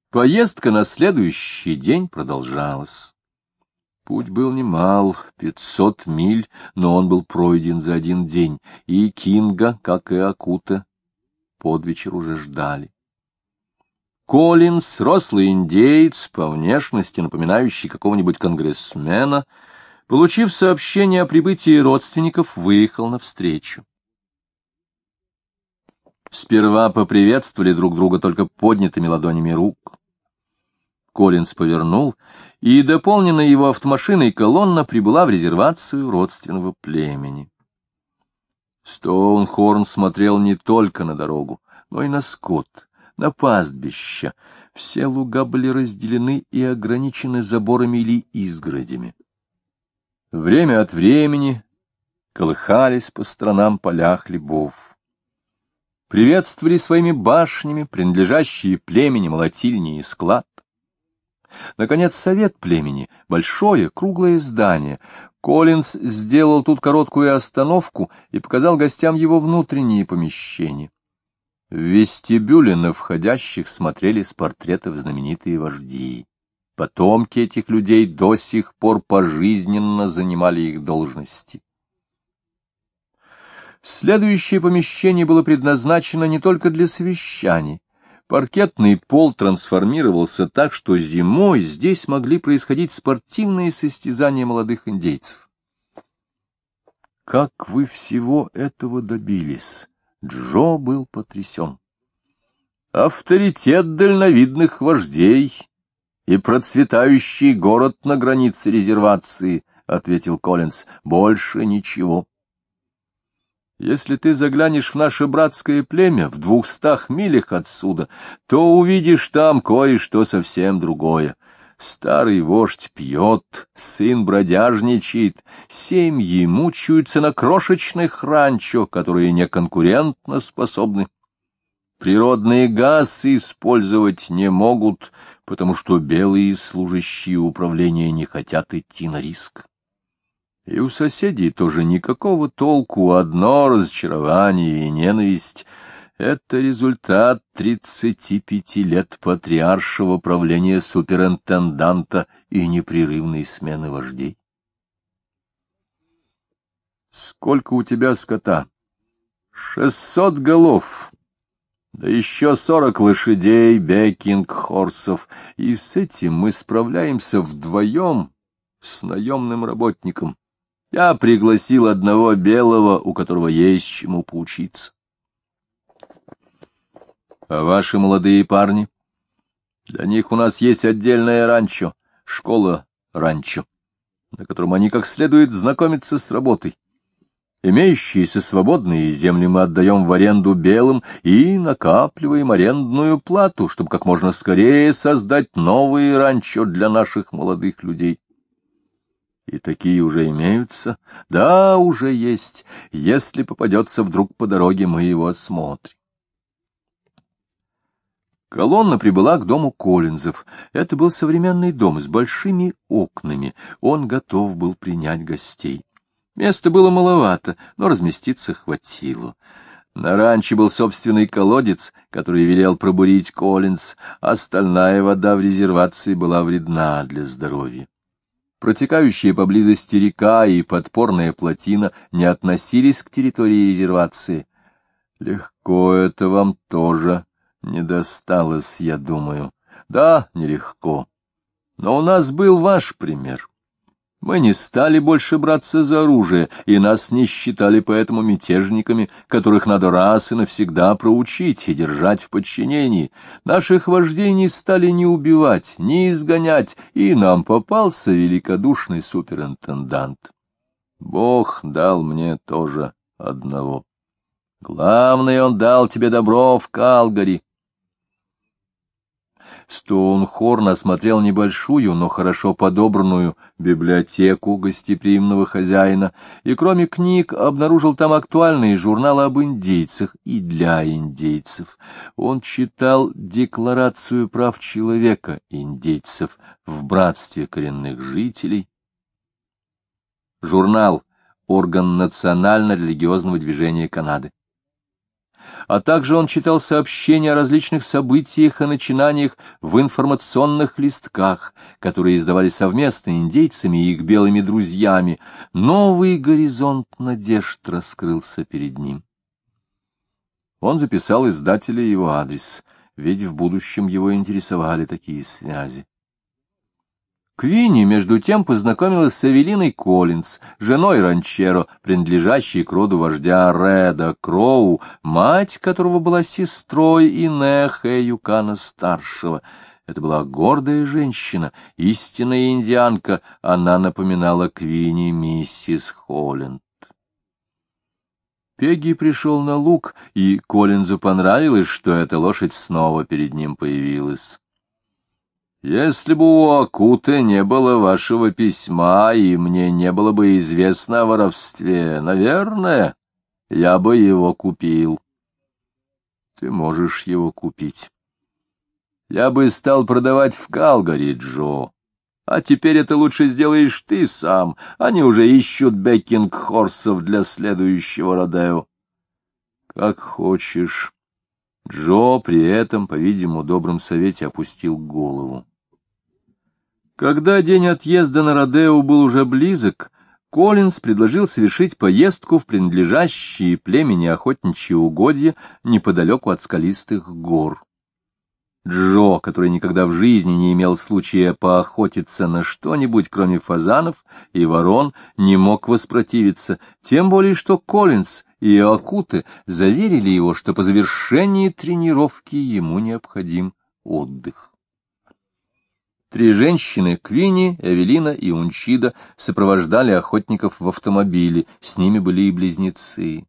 Поездка на следующий день продолжалась. Путь был немал, 500 миль, но он был пройден за один день, и Кинга, как и Акута, под вечер уже ждали. Коллинз, рослый индеец, по внешности напоминающий какого-нибудь конгрессмена, получив сообщение о прибытии родственников, выехал навстречу. Сперва поприветствовали друг друга только поднятыми ладонями рук. Коллинз повернул, и дополненная его автомашиной колонна прибыла в резервацию родственного племени. Стоунхорн смотрел не только на дорогу, но и на скот, на пастбища. Все луга были разделены и ограничены заборами или изгородями. Время от времени колыхались по сторонам поля хлебов. Приветствовали своими башнями принадлежащие племени молотильни и склад. Наконец, совет племени, большое круглое здание. Коллинз сделал тут короткую остановку и показал гостям его внутренние помещения. В вестибюле на входящих смотрели с портретов знаменитые вожди. Потомки этих людей до сих пор пожизненно занимали их должности. Следующее помещение было предназначено не только для совещаний. Паркетный пол трансформировался так, что зимой здесь могли происходить спортивные состязания молодых индейцев. Как вы всего этого добились? Джо был потрясен. Авторитет дальновидных вождей и процветающий город на границе резервации, — ответил Коллинз, — больше ничего. Если ты заглянешь в наше братское племя в 200 милях отсюда, то увидишь там кое-что совсем другое. Старый вождь пьет, сын бродяжничает, семьи мучаются на крошечных ранчо, которые неконкурентно способны. Природные газы использовать не могут, потому что белые служащие управления не хотят идти на риск. И у соседей тоже никакого толку, одно разочарование и ненависть. Это результат 35 лет патриаршего правления суперинтенданта и непрерывной смены вождей. Сколько у тебя скота? 600 голов. Да еще 40 лошадей, бекинг-хорсов. И с этим мы справляемся вдвоем с наемным работником. Я пригласил одного белого, у которого есть чему поучиться. А ваши молодые парни? Для них у нас есть отдельное ранчо, школа-ранчо, на котором они как следует знакомятся с работой. Имеющиеся свободные земли мы отдаем в аренду белым и накапливаем арендную плату, чтобы как можно скорее создать новые ранчо для наших молодых людей. И такие уже имеются? Да, уже есть. Если попадется вдруг по дороге, мы его осмотрим. Колонна прибыла к дому Коллинзов. Это был современный дом с большими окнами. Он готов был принять гостей. Места было маловато, но разместиться хватило. На ранчо был собственный колодец, который велел пробурить Коллинз. Остальная вода в резервации была вредна для здоровья. Протекающие поблизости река и подпорная плотина не относились к территории резервации. Легко это вам тоже не досталось, я думаю. Да, нелегко. Но у нас был ваш пример. Мы не стали больше браться за оружие, и нас не считали поэтому мятежниками, которых надо раз и навсегда проучить и держать в подчинении. Наших вождей не стали ни убивать, ни изгонять, и нам попался великодушный суперинтендант. Бог дал мне тоже одного. Главное, он дал тебе добро в Калгари. Стоунхорн осмотрел небольшую, но хорошо подобранную библиотеку гостеприимного хозяина, и кроме книг обнаружил там актуальные журналы об индейцах и для индейцев. Он читал Декларацию прав человека индейцев в Братстве коренных жителей. Журнал — орган национально-религиозного движения Канады. а также он читал сообщения о различных событиях и начинаниях в информационных листках, которые издавали совместно индейцами и их белыми друзьями, новый горизонт надежд раскрылся перед ним. Он записал издателя его адрес, ведь в будущем его интересовали такие связи. Квинни, между тем, познакомилась с Эвелиной Коллинз, женой ранчеро, принадлежащей к роду вождя Реда Кроу, мать которого была сестрой Инеха Юкана-старшего. Это была гордая женщина, истинная индианка, она напоминала Квинни миссис Холланд. Пегги пришел на луг, и Коллинзу понравилось, что эта лошадь снова перед ним появилась. «Если бы у Акуты не было вашего письма, и мне не было бы известно о воровстве, наверное, я бы его купил». «Ты можешь его купить». «Я бы стал продавать в Калгари, Джо. А теперь это лучше сделаешь ты сам. Они уже ищут бекинг-хорсов для следующего родео». «Как хочешь». Джо при этом, по-видимому, добром совете опустил голову. Когда день отъезда на родео был уже близок, Коллинз предложил совершить поездку в принадлежащие племени охотничьи угодья неподалеку от скалистых гор. Джо, который никогда в жизни не имел случая поохотиться на что-нибудь, кроме фазанов и ворон, не мог воспротивиться, тем более что Коллинз и Акуте заверили его, что по завершении тренировки ему необходим отдых. Три женщины, Квинни, Эвелина и Унчида, сопровождали охотников в автомобиле, с ними были и близнецы.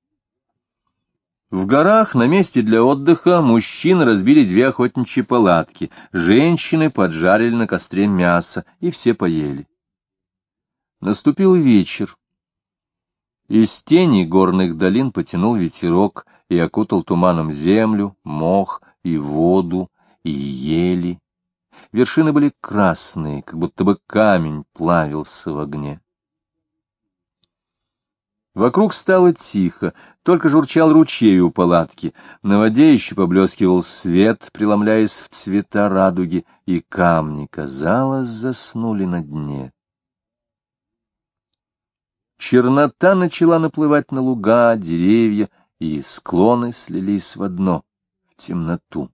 В горах на месте для отдыха мужчины разбили две охотничьи палатки, женщины поджарили на костре мясо, и все поели. Наступил вечер. Из тени горных долин потянул ветерок и окутал туманом землю, мох и воду, и ели. Вершины были красные, как будто бы камень плавился в огне. Вокруг стало тихо, только журчал ручей у палатки, на воде еще поблескивал свет, преломляясь в цвета радуги, и камни, казалось, заснули на дне. Чернота начала наплывать на луга, деревья, и склоны слились в одно, в темноту.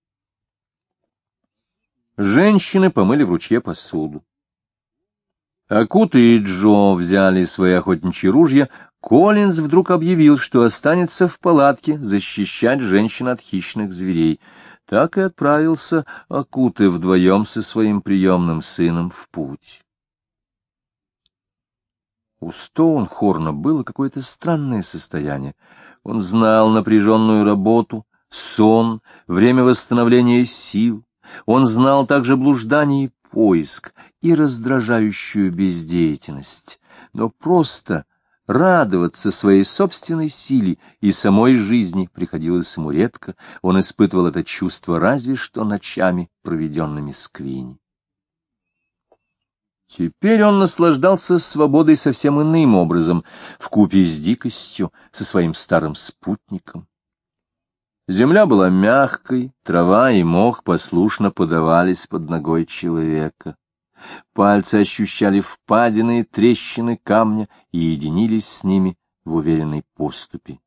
Женщины помыли в ручье посуду. Акута и Джо взяли свои охотничьи ружья. Коллинз вдруг объявил, что останется в палатке защищать женщин от хищных зверей. Так и отправился Акута вдвоем со своим приемным сыном в путь. У Стоунхорна было какое-то странное состояние. Он знал напряженную работу, сон, время восстановления сил. Он знал также блуждание и поиск, и раздражающую бездеятельность. Но просто радоваться своей собственной силе и самой жизни приходилось ему редко. Он испытывал это чувство разве что ночами, проведенными с Квинни. Теперь он наслаждался свободой совсем иным образом, вкупе с дикостью, со своим старым спутником. Земля была мягкой, трава и мох послушно подавались под ногой человека. Пальцы ощущали впадины и трещины камня и единились с ними в уверенной поступи.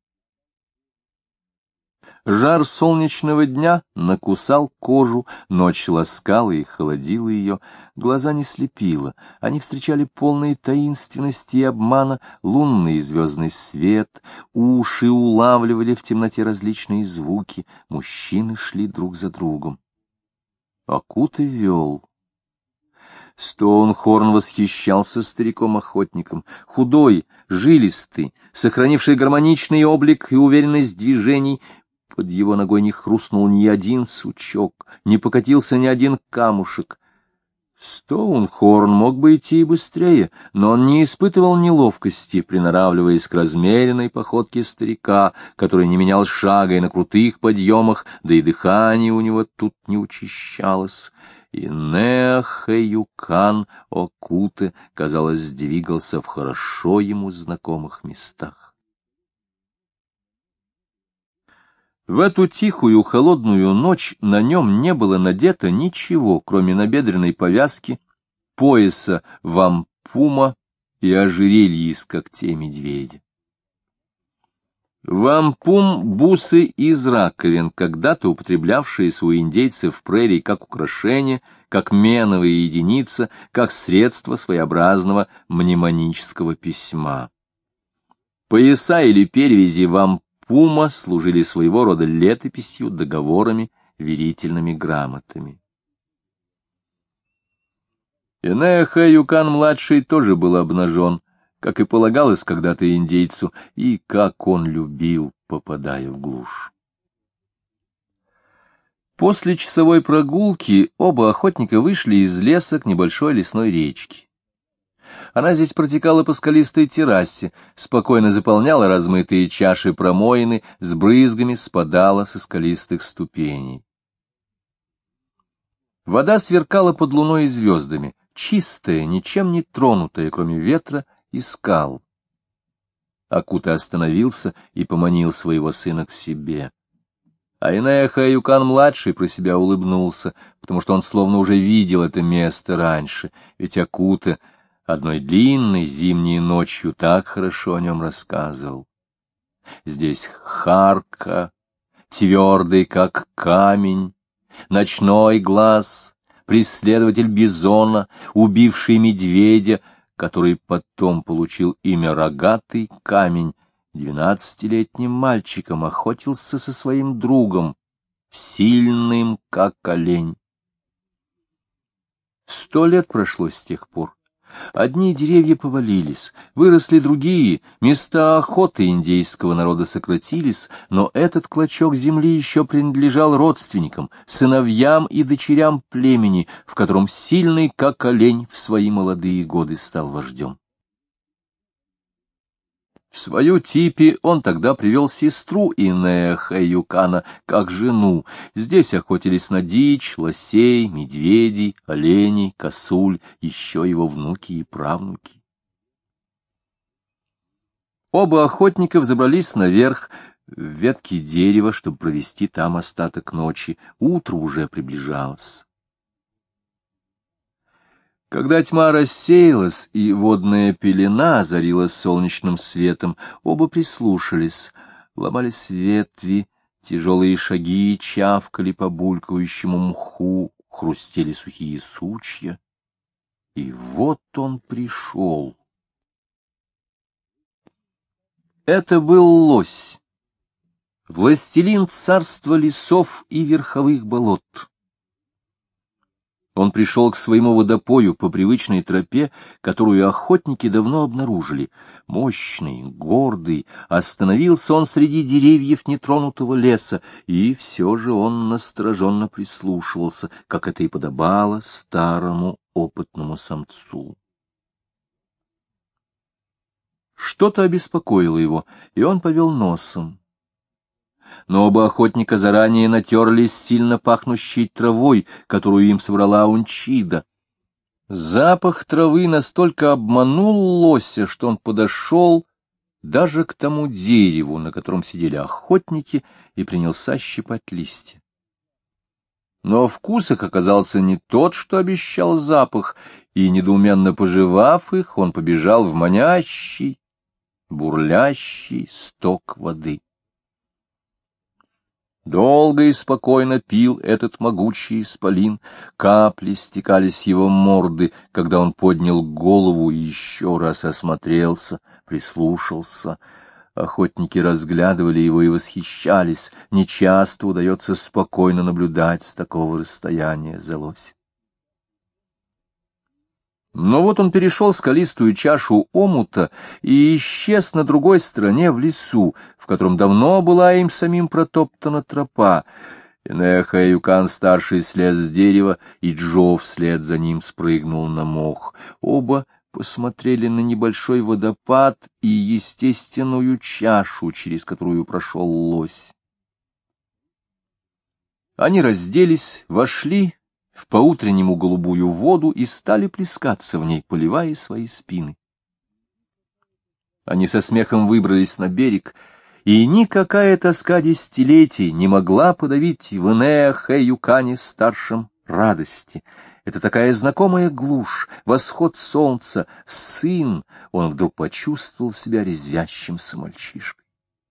Жар солнечного дня накусал кожу, ночь ласкала и холодила ее, глаза не слепило, они встречали полные таинственности и обмана лунный и звездный свет, уши улавливали в темноте различные звуки, мужчины шли друг за другом. Акута вел. Стоунхорн восхищался стариком-охотником, худой, жилистый, сохранивший гармоничный облик и уверенность движений. Под его ногой не хрустнул ни один сучок, не покатился ни один камушек. Стоунхорн мог бы идти и быстрее, но он не испытывал неловкости, приноравливаясь к размеренной походке старика, который не менял шага и на крутых подъемах, да и дыхание у него тут не учащалось. И Неахеюкан Окуте, казалось, двигался в хорошо ему знакомых местах. В эту тихую холодную ночь на нем не было надето ничего, кроме набедренной повязки, пояса вампума и ожерелья из когтей медведя. Вампум — бусы из раковин, когда-то употреблявшиеся у индейцев прерий как украшение, как меновая единица, как средство своеобразного мнемонического письма. Пояса или перевязи вампума служили своего рода летописью, договорами, верительными грамотами. Энеа-Хэ-Юкан-младший тоже был обнажен, как и полагалось когда-то индейцу, и как он любил, попадая в глушь. После часовой прогулки оба охотника вышли из леса к небольшой лесной речке. Она здесь протекала по скалистой террасе, спокойно заполняла размытые чаши промоины, с брызгами спадала со скалистых ступеней. Вода сверкала под луной и звездами, чистая, ничем не тронутая, кроме ветра и скал. Акута остановился и поманил своего сына к себе. А Энеа-Хэ-Юкан-младший про себя улыбнулся, потому что он словно уже видел это место раньше, ведь Акута одной длинной зимней ночью так хорошо о нем рассказывал. Здесь Харка, твердый как камень, ночной глаз, преследователь бизона, убивший медведя, который потом получил имя Рогатый камень, 12-летним мальчиком охотился со своим другом, сильным как олень. 100 лет прошло с тех пор. Одни деревья повалились, выросли другие, места охоты индейского народа сократились, но этот клочок земли еще принадлежал родственникам, сыновьям и дочерям племени, в котором сильный, как олень, в свои молодые годы стал вождем. В свою типи он тогда привел сестру Энеа-Хэ-Юкана как жену. Здесь охотились на дичь, лосей, медведей, оленей, косуль, еще его внуки и правнуки. Оба охотника взобрались наверх в ветки дерева, чтобы провести там остаток ночи. Утро уже приближалось. Когда тьма рассеялась и водная пелена озарилась солнечным светом, оба прислушались, ломались ветви, тяжелые шаги чавкали по булькающему мху, хрустели сухие сучья. И вот он пришел. Это был лось, властелин царства лесов и верховых болот. Он пришел к своему водопою по привычной тропе, которую охотники давно обнаружили. Мощный, гордый, остановился он среди деревьев нетронутого леса, и все же он настороженно прислушивался, как это и подобало старому опытному самцу. Что-то обеспокоило его, и он повел носом. Но оба охотника заранее натерлись сильно пахнущей травой, которую им собрала Унчида. Запах травы настолько обманул лося, что он подошел даже к тому дереву, на котором сидели охотники, и принялся щипать листья. Но вкус их оказался не тот, что обещал запах, и, недоуменно пожевав их, он побежал в манящий, бурлящий сток воды. Долго и спокойно пил этот могучий исполин, капли стекали с его морды, когда он поднял голову и еще раз осмотрелся, прислушался. Охотники разглядывали его и восхищались, нечасто удается спокойно наблюдать с такого расстояния за лосем. Но вот он перешел скалистую чашу омута и исчез на другой стороне в лесу, в котором давно была им самим протоптана тропа. Энеа-Хэ-Юкан-старший слез с дерева, и Джо вслед за ним спрыгнул на мох. Оба посмотрели на небольшой водопад и естественную чашу, через которую прошел лось. Они разделись, вошли в поутреннему голубую воду и стали плескаться в ней, поливая свои спины. Они со смехом выбрались на берег и никакая тоска десятилетий не могла подавить в Энеа-Хэюкане старшем радости. Это такая знакомая глушь, восход солнца, сын, он вдруг почувствовал себя резвящимся мальчишкой.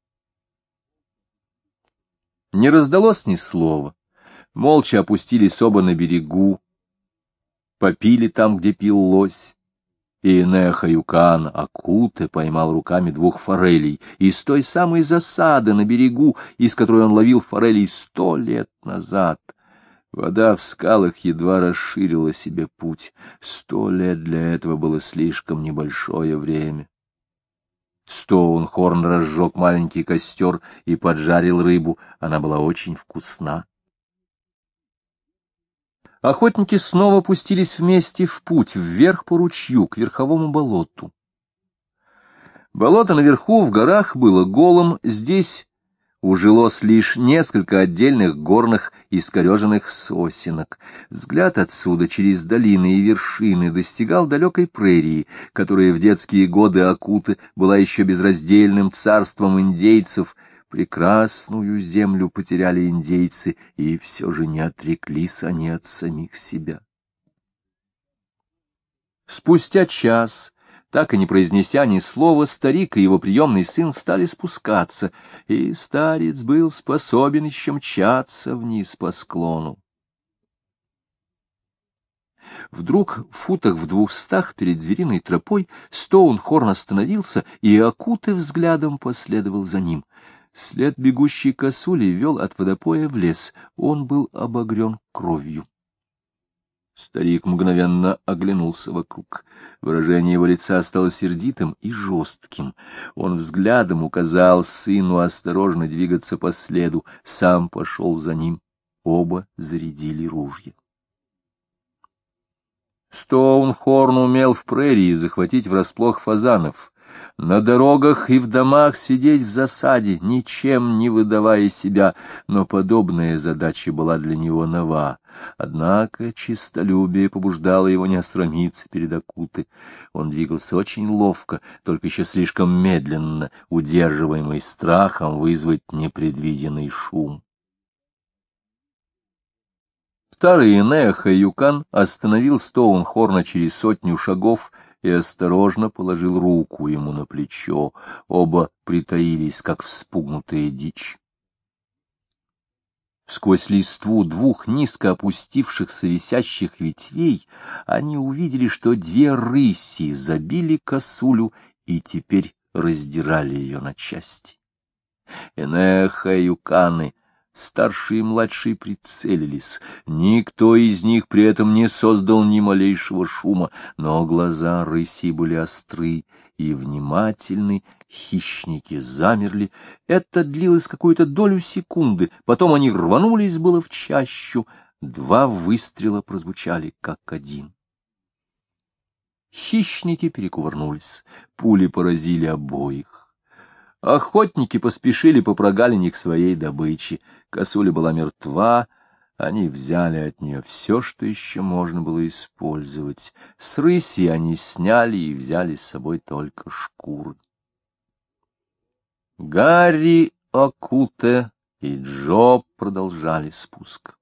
Не раздалось ни слова. Молча опустились оба на берегу, попили там, где пил лось. И Энеа-Хэюкан Акуте поймал руками 2 форелей из той самой засады на берегу, из которой он ловил форелей 100 лет назад. Вода в скалах едва расширила себе путь. 100 лет для этого было слишком небольшое время. Стоунхорн разжег маленький костер и поджарил рыбу. Она была очень вкусна. Охотники снова пустились вместе в путь, вверх по ручью, к верховому болоту. Болото наверху в горах было голым, здесь ужилось лишь несколько отдельных горных искореженных сосенок. Взгляд отсюда через долины и вершины достигал далекой прерии, которая в детские годы Акуты была еще безраздельным царством индейцев. Прекрасную землю потеряли индейцы, и все же не отреклись они от самих себя. Спустя час, так и не произнеся ни слова, старик и его приемный сын стали спускаться, и старец был способен еще мчаться вниз по склону. Вдруг в футах в 200 перед звериной тропой Стоунхорн остановился, и Акуте взглядом последовал за ним. След бегущей косули вел от водопоя в лес. Он был обогрен кровью. Старик мгновенно оглянулся вокруг. Выражение его лица стало сердитым и жестким. Он взглядом указал сыну осторожно двигаться по следу, сам пошел за ним. Оба зарядили ружья. Стоунхорн умел в прерии захватить врасплох фазанов, на дорогах и в домах сидеть в засаде, ничем не выдавая себя, но подобная задача была для него нова. Однако честолюбие побуждало его не осрамиться перед Акутой. Он двигался очень ловко, только еще слишком медленно, удерживаемый страхом вызвать непредвиденный шум. Старый Энеа-Хэюкан остановил Стоунхорна через 100 шагов и осторожно положил руку ему на плечо. Оба притаились, как вспугнутая дичь. Сквозь листву 2 низко опустившихся висящих ветвей они увидели, что 2 рыси забили косулю и теперь раздирали ее на части. Энеа-Хэюканы, старший и младший, прицелились. Никто из них при этом не создал ни малейшего шума, но глаза рысей были остры и внимательны, хищники замерли. Это длилось какую-то долю секунды, потом они рванулись было в чащу. 2 выстрела прозвучали как один. Хищники перекувырнулись, пули поразили обоих. Охотники поспешили по прогалине к своей добыче. Косуля была мертва, они взяли от нее все, что еще можно было использовать. С рыси они сняли и взяли с собой только шкуры. Гарри, Акуте и Джо продолжали спуск.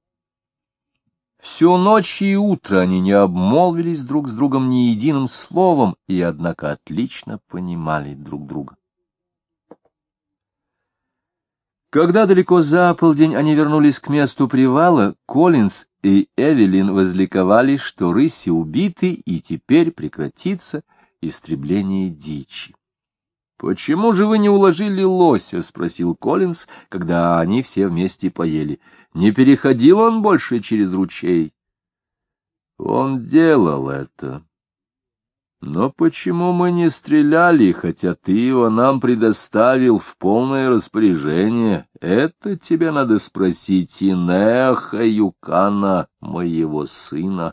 Всю ночь и утро они не обмолвились друг с другом ни единым словом, и, однако, отлично понимали друг друга. Когда далеко за полдень они вернулись к месту привала, Коллинз и Эвелин возликовали, что рыси убиты, и теперь прекратится истребление дичи. — Почему же вы не уложили лося? — спросил Коллинз, когда они все вместе поели. — Не переходил он больше через ручей? — Он делал это. Но почему мы не стреляли, хотя ты его нам предоставил в полное распоряжение? Это тебе надо спросить Энеа-Хэюкана, моего сына.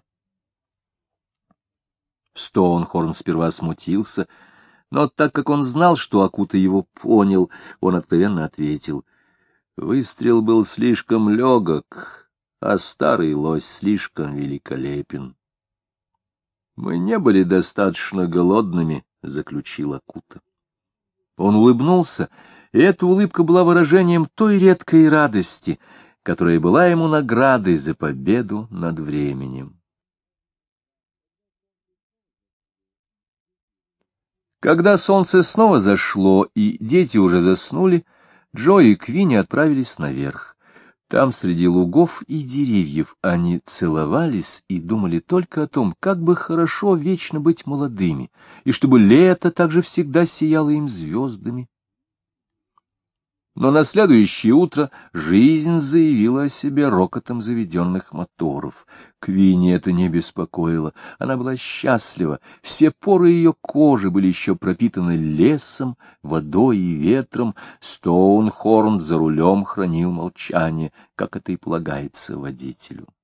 Стоунхорн сперва смутился, но так как он знал, что Акута его понял, он откровенно ответил: выстрел был слишком легок, а старый лось слишком великолепен. Мы не были достаточно голодными, — заключил Акута. Он улыбнулся и эта улыбка была выражением той редкой радости, которая была ему наградой за победу над временем. Когда солнце снова зашло и дети уже заснули, Джо и Квинни отправились наверх. Там, среди лугов и деревьев, они целовались и думали только о том, как бы хорошо вечно быть молодыми, и чтобы лето также всегда сияло им звездами. Но на следующее утро жизнь заявила о себе рокотом заведенных моторов. Квинни это не беспокоило, она была счастлива, все поры ее кожи были еще пропитаны лесом, водой и ветром. Стоунхорн за рулем хранил молчание, как это и полагается водителю.